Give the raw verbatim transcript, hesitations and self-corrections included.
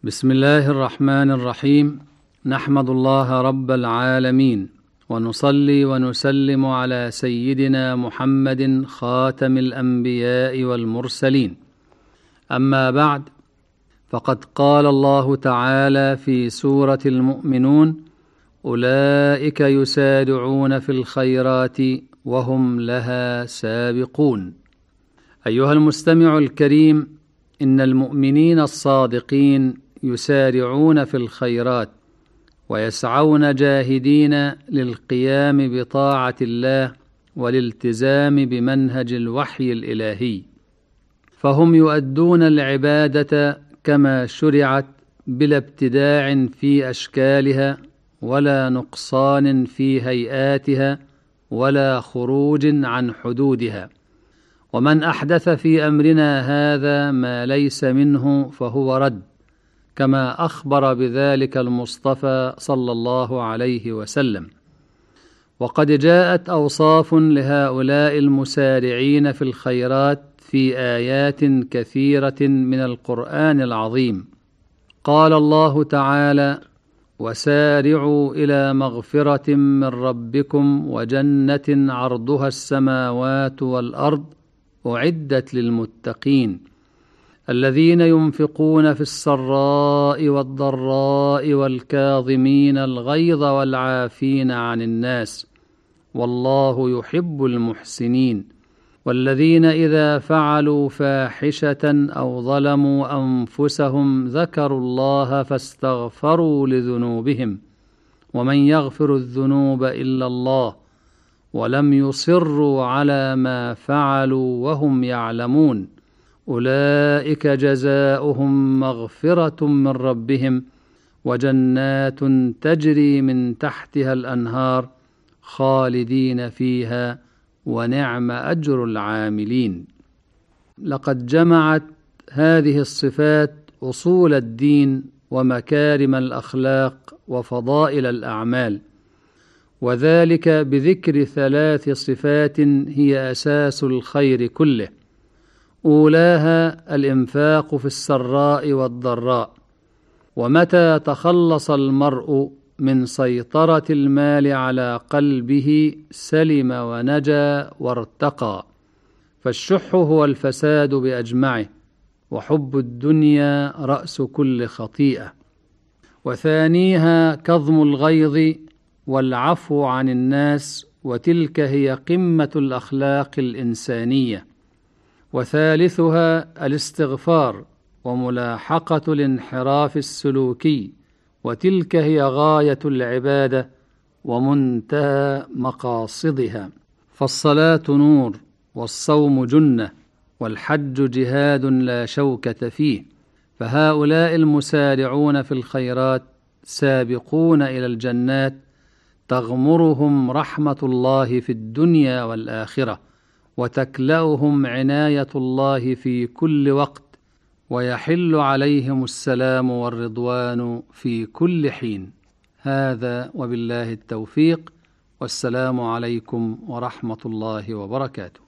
بسم الله الرحمن الرحيم. نحمد الله رب العالمين، ونصلي ونسلم على سيدنا محمد خاتم الأنبياء والمرسلين. أما بعد، فقد قال الله تعالى في سورة المؤمنون: أولئك يسارعون في الخيرات وهم لها سابقون. أيها المستمع الكريم، إن المؤمنين الصادقين يسارعون في الخيرات ويسعون جاهدين للقيام بطاعة الله والالتزام بمنهج الوحي الإلهي، فهم يؤدون العبادة كما شرعت بلا ابتداع في أشكالها ولا نقصان في هيئاتها ولا خروج عن حدودها. ومن أحدث في أمرنا هذا ما ليس منه فهو رد، كما أخبر بذلك المصطفى صلى الله عليه وسلم. وقد جاءت أوصاف لهؤلاء المسارعين في الخيرات في آيات كثيرة من القرآن العظيم. قال الله تعالى: وسارعوا إلى مغفرة من ربكم وجنة عرضها السماوات والأرض أعدت للمتقين الذين ينفقون في السراء والضراء والكاظمين الغيظ والعافين عن الناس والله يحب المحسنين والذين إذا فعلوا فاحشة أو ظلموا أنفسهم ذكروا الله فاستغفروا لذنوبهم ومن يغفر الذنوب إلا الله ولم يصروا على ما فعلوا وهم يعلمون أولئك جزاؤهم مغفرة من ربهم وجنات تجري من تحتها الأنهار خالدين فيها ونعم أجر العاملين. لقد جمعت هذه الصفات أصول الدين ومكارم الأخلاق وفضائل الأعمال، وذلك بذكر ثلاث صفات هي أساس الخير كله. أولاها الإنفاق في السراء والضراء، ومتى تخلص المرء من سيطرة المال على قلبه سلم ونجا وارتقى، فالشح هو الفساد بأجمعه، وحب الدنيا رأس كل خطيئة. وثانيها كظم الغيظ والعفو عن الناس، وتلك هي قمة الأخلاق الإنسانية. وثالثها الاستغفار وملاحقة الانحراف السلوكي، وتلك هي غاية العبادة ومنتهى مقاصدها. فالصلاة نور، والصوم جنة، والحج جهاد لا شوكة فيه. فهؤلاء المسارعون في الخيرات سابقون إلى الجنات تغمرهم رحمة الله في الدنيا والآخرة، وتكلأهم عناية الله في كل وقت، ويحل عليهم السلام والرضوان في كل حين. هذا وبالله التوفيق، والسلام عليكم ورحمة الله وبركاته.